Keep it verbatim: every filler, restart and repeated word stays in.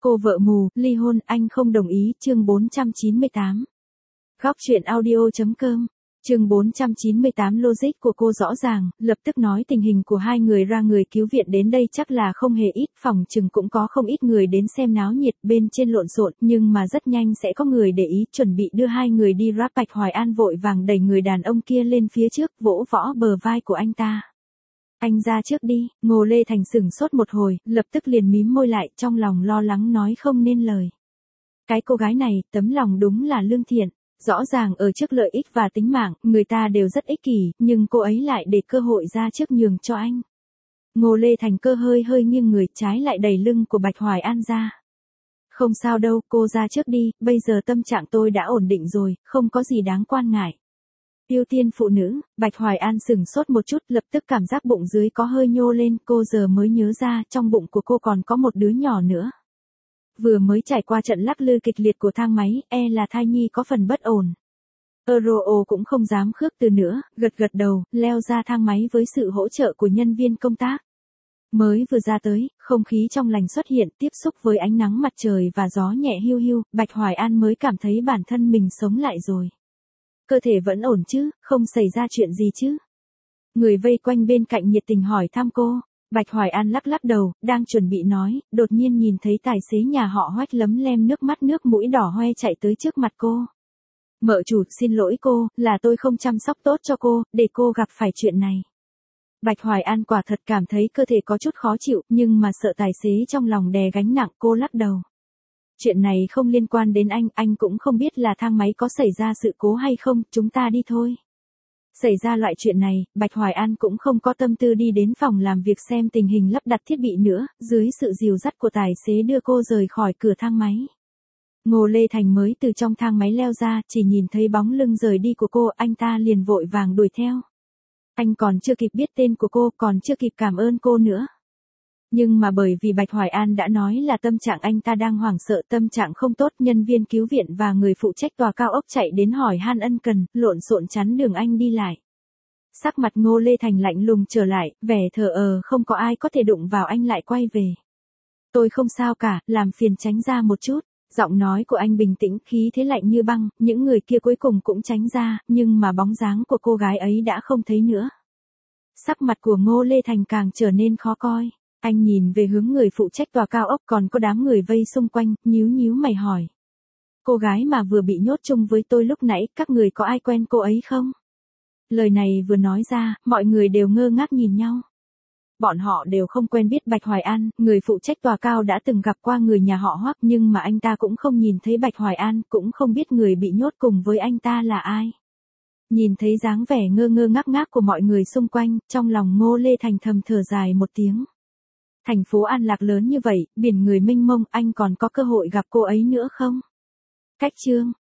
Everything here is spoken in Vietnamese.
Cô vợ mù, ly hôn, anh không đồng ý, chương bốn trăm chín mươi tám. Góc truyện audio.com, chương bốn trăm chín mươi tám. Logic của cô rõ ràng, lập tức nói tình hình của hai người ra, người cứu viện đến đây chắc là không hề ít, phòng chừng cũng có không ít người đến xem náo nhiệt, bên trên lộn xộn, nhưng mà rất nhanh sẽ có người để ý, chuẩn bị đưa hai người đi ráp. Bạch Hoài An vội vàng đẩy người đàn ông kia lên phía trước, vỗ võ bờ vai của anh ta. Anh ra trước đi. Ngô Lê Thành sửng sốt một hồi, lập tức liền mím môi lại, trong lòng lo lắng nói không nên lời. Cái cô gái này, tấm lòng đúng là lương thiện. Rõ ràng ở trước lợi ích và tính mạng, người ta đều rất ích kỷ, nhưng cô ấy lại để cơ hội ra trước nhường cho anh. Ngô Lê Thành cơ hơi hơi nghiêng người, trái lại đẩy lưng của Bạch Hoài An ra. Không sao đâu, cô ra trước đi, bây giờ tâm trạng tôi đã ổn định rồi, không có gì đáng quan ngại. Ưu tiên phụ nữ. Bạch Hoài An sửng sốt một chút, lập tức cảm giác bụng dưới có hơi nhô lên, cô giờ mới nhớ ra, trong bụng của cô còn có một đứa nhỏ nữa. Vừa mới trải qua trận lắc lư kịch liệt của thang máy, e là thai nhi có phần bất ổn. Euro cũng không dám khước từ nữa, gật gật đầu, leo ra thang máy với sự hỗ trợ của nhân viên công tác. Mới vừa ra tới, không khí trong lành xuất hiện, tiếp xúc với ánh nắng mặt trời và gió nhẹ hiu hiu, Bạch Hoài An mới cảm thấy bản thân mình sống lại rồi. Cơ thể vẫn ổn chứ, không xảy ra chuyện gì chứ? Người vây quanh bên cạnh nhiệt tình hỏi thăm cô. Bạch Hoài An lắc lắc đầu, đang chuẩn bị nói, đột nhiên nhìn thấy tài xế nhà họ Hoách lấm lem nước mắt nước mũi đỏ hoe chạy tới trước mặt cô. Mợ chủ, xin lỗi cô, là tôi không chăm sóc tốt cho cô, để cô gặp phải chuyện này. Bạch Hoài An quả thật cảm thấy cơ thể có chút khó chịu, nhưng mà sợ tài xế trong lòng đè gánh nặng, cô lắc đầu. Chuyện này không liên quan đến anh, anh cũng không biết là thang máy có xảy ra sự cố hay không, chúng ta đi thôi. Xảy ra loại chuyện này, Bạch Hoài An cũng không có tâm tư đi đến phòng làm việc xem tình hình lắp đặt thiết bị nữa, dưới sự dìu dắt của tài xế đưa cô rời khỏi cửa thang máy. Ngô Lê Thành mới từ trong thang máy leo ra, chỉ nhìn thấy bóng lưng rời đi của cô, anh ta liền vội vàng đuổi theo. Anh còn chưa kịp biết tên của cô, còn chưa kịp cảm ơn cô nữa. Nhưng mà bởi vì Bạch Hoài An đã nói là tâm trạng anh ta đang hoảng sợ, tâm trạng không tốt, nhân viên cứu viện và người phụ trách tòa cao ốc chạy đến hỏi han ân cần, lộn xộn chắn đường anh đi lại. Sắc mặt Ngô Lê Thành lạnh lùng trở lại, vẻ thờ ơ, không có ai có thể đụng vào anh lại quay về. Tôi không sao cả, làm phiền tránh ra một chút. Giọng nói của anh bình tĩnh, khí thế lạnh như băng, những người kia cuối cùng cũng tránh ra, nhưng mà bóng dáng của cô gái ấy đã không thấy nữa. Sắc mặt của Ngô Lê Thành càng trở nên khó coi. Anh nhìn về hướng người phụ trách tòa cao ốc, còn có đám người vây xung quanh, nhíu nhíu mày hỏi. Cô gái mà vừa bị nhốt chung với tôi lúc nãy, các người có ai quen cô ấy không? Lời này vừa nói ra, mọi người đều ngơ ngác nhìn nhau. Bọn họ đều không quen biết Bạch Hoài An, người phụ trách tòa cao đã từng gặp qua người nhà họ Hoắc, nhưng mà anh ta cũng không nhìn thấy Bạch Hoài An, cũng không biết người bị nhốt cùng với anh ta là ai. Nhìn thấy dáng vẻ ngơ ngơ ngác ngác của mọi người xung quanh, trong lòng Ngô Lê Thành thầm thở dài một tiếng. Thành phố An Lạc lớn như vậy, biển người mênh mông, anh còn có cơ hội gặp cô ấy nữa không? Cách chương